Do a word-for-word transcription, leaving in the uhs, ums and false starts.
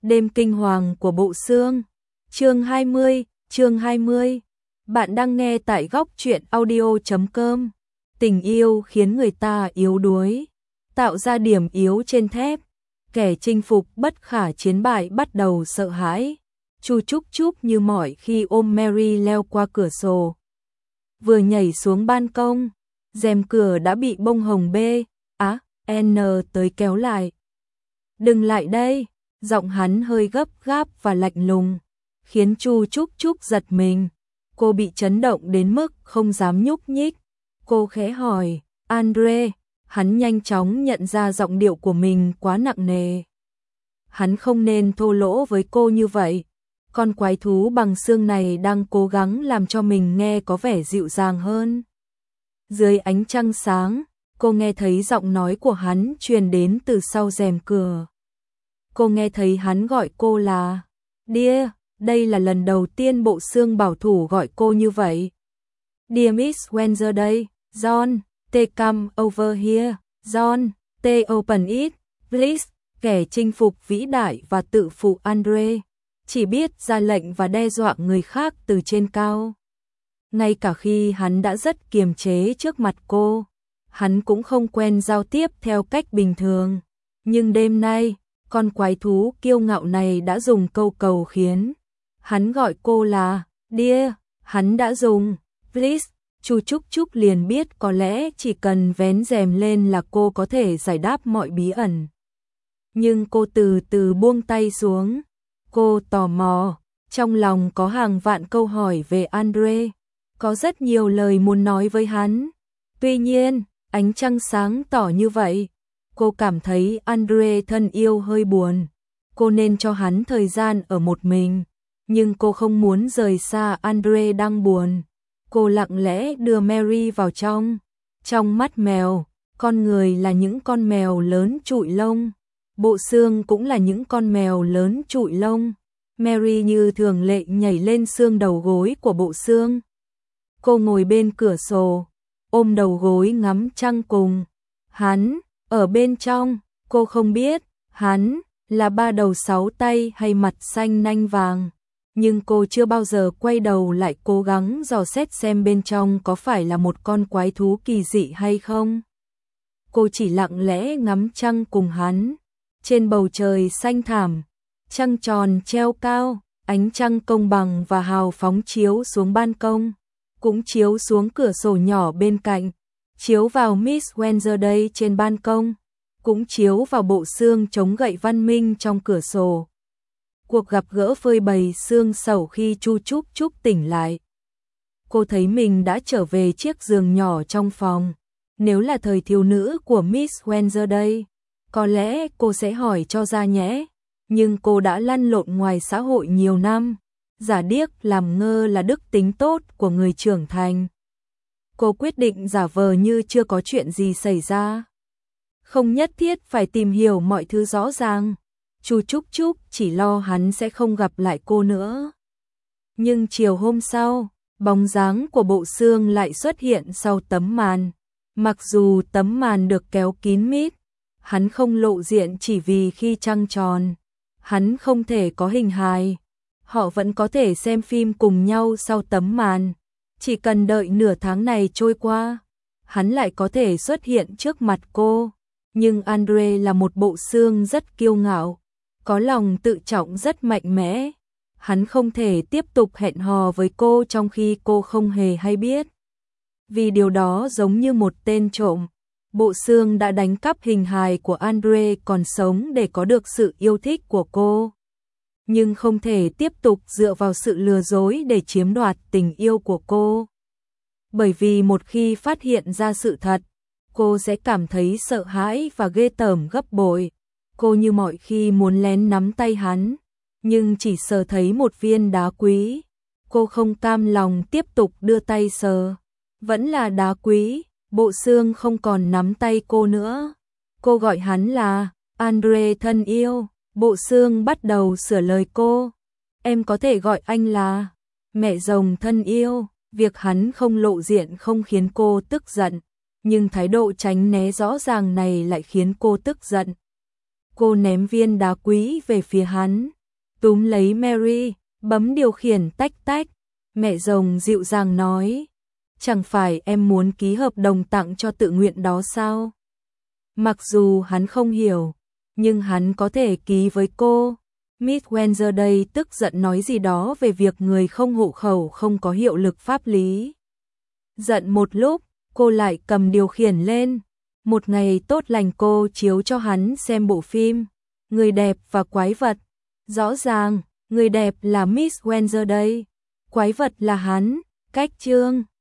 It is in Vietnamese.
Đêm kinh hoàng của Bộ Xương. Chương hai mươi, chương hai mươi. Bạn đang nghe tại góc truyện audio chấm com. Tình yêu khiến người ta yếu đuối, tạo ra điểm yếu trên thép. Kẻ chinh phục bất khả chiến bại bắt đầu sợ hãi. Chu Chúc Chúc như mọi khi ôm Mary leo qua cửa sổ. Vừa nhảy xuống ban công, rèm cửa đã bị bông hồng B, á, N tới kéo lại. Đừng lại đây, giọng hắn hơi gấp gáp và lạnh lùng, khiến Chu Chúc Chúc giật mình. Cô bị chấn động đến mức không dám nhúc nhích. Cô khẽ hỏi, Andre, hắn nhanh chóng nhận ra giọng điệu của mình quá nặng nề. Hắn không nên thô lỗ với cô như vậy. Con quái thú bằng xương này đang cố gắng làm cho mình nghe có vẻ dịu dàng hơn. Dưới ánh trăng sáng, cô nghe thấy giọng nói của hắn truyền đến từ sau rèm cửa. Cô nghe thấy hắn gọi cô là Dear, đây là lần đầu tiên Bộ Xương bảo thủ gọi cô như vậy. Dear Miss Wednesday, John, T come over here, John, T open it, please. Kẻ chinh phục vĩ đại và tự phụ Andre chỉ biết ra lệnh và đe dọa người khác từ trên cao. Ngay cả khi hắn đã rất kiềm chế trước mặt cô, hắn cũng không quen giao tiếp theo cách bình thường. Nhưng đêm nay, con quái thú kiêu ngạo này đã dùng câu cầu khiến hắn gọi cô là Dear. Hắn đã dùng Please. Chu Chúc Chúc liền biết có lẽ chỉ cần vén rèm lên là cô có thể giải đáp mọi bí ẩn. Nhưng cô từ từ buông tay xuống. Cô tò mò, trong lòng có hàng vạn câu hỏi về Andre, có rất nhiều lời muốn nói với hắn. Tuy nhiên, ánh trăng sáng tỏ như vậy, cô cảm thấy Andre thân yêu hơi buồn. Cô nên cho hắn thời gian ở một mình, nhưng cô không muốn rời xa Andre đang buồn. Cô lặng lẽ đưa Mary vào trong. Trong mắt mèo, con người là những con mèo lớn trụi lông. Bộ Xương cũng là những con mèo lớn trụi lông. Mary như thường lệ nhảy lên xương đầu gối của Bộ Xương. Cô ngồi bên cửa sổ, ôm đầu gối ngắm trăng cùng hắn. Ở bên trong, cô không biết hắn là ba đầu sáu tay hay mặt xanh nanh vàng. Nhưng cô chưa bao giờ quay đầu lại cố gắng dò xét xem bên trong có phải là một con quái thú kỳ dị hay không. Cô chỉ lặng lẽ ngắm trăng cùng hắn. Trên bầu trời xanh thẳm, trăng tròn treo cao, ánh trăng công bằng và hào phóng chiếu xuống ban công, cũng chiếu xuống cửa sổ nhỏ bên cạnh, chiếu vào Miss Wednesday trên ban công, cũng chiếu vào Bộ Xương chống gậy văn minh trong cửa sổ. Cuộc gặp gỡ phơi bày xương sầu khi Chu Chúc Chúc tỉnh lại. Cô thấy mình đã trở về chiếc giường nhỏ trong phòng. Nếu là thời thiếu nữ của Miss Wednesday, có lẽ cô sẽ hỏi cho ra nhẽ. Nhưng cô đã lăn lộn ngoài xã hội nhiều năm, giả điếc làm ngơ là đức tính tốt của người trưởng thành. Cô quyết định giả vờ như chưa có chuyện gì xảy ra. Không nhất thiết phải tìm hiểu mọi thứ rõ ràng. Chu Chúc Chúc chỉ lo hắn sẽ không gặp lại cô nữa. Nhưng chiều hôm sau, bóng dáng của Bộ Xương lại xuất hiện sau tấm màn. Mặc dù tấm màn được kéo kín mít, hắn không lộ diện chỉ vì khi trăng tròn, hắn không thể có hình hài. Họ vẫn có thể xem phim cùng nhau sau tấm màn. Chỉ cần đợi nửa tháng này trôi qua, hắn lại có thể xuất hiện trước mặt cô. Nhưng Andre là một Bộ Xương rất kiêu ngạo, có lòng tự trọng rất mạnh mẽ. Hắn không thể tiếp tục hẹn hò với cô trong khi cô không hề hay biết. Vì điều đó giống như một tên trộm. Bộ Xương đã đánh cắp hình hài của Andre còn sống để có được sự yêu thích của cô. Nhưng không thể tiếp tục dựa vào sự lừa dối để chiếm đoạt tình yêu của cô. Bởi vì một khi phát hiện ra sự thật, cô sẽ cảm thấy sợ hãi và ghê tởm gấp bội. Cô như mọi khi muốn lén nắm tay hắn, nhưng chỉ sờ thấy một viên đá quý. Cô không cam lòng tiếp tục đưa tay sờ. Vẫn là đá quý. Bộ Xương không còn nắm tay cô nữa. Cô gọi hắn là Andre thân yêu. Bộ Xương bắt đầu sửa lời cô. Em có thể gọi anh là mẹ rồng thân yêu. Việc hắn không lộ diện không khiến cô tức giận, nhưng thái độ tránh né rõ ràng này lại khiến cô tức giận. Cô ném viên đá quý về phía hắn, túm lấy Mary, bấm điều khiển tách tách. Mẹ rồng dịu dàng nói, chẳng phải em muốn ký hợp đồng tặng cho tự nguyện đó sao? Mặc dù hắn không hiểu, nhưng hắn có thể ký với cô. Miss Wednesday tức giận nói gì đó về việc người không hộ khẩu không có hiệu lực pháp lý. Giận một lúc, cô lại cầm điều khiển lên. Một ngày tốt lành cô chiếu cho hắn xem bộ phim Người đẹp và quái vật. Rõ ràng, người đẹp là Miss Wednesday, quái vật là hắn. Cách chương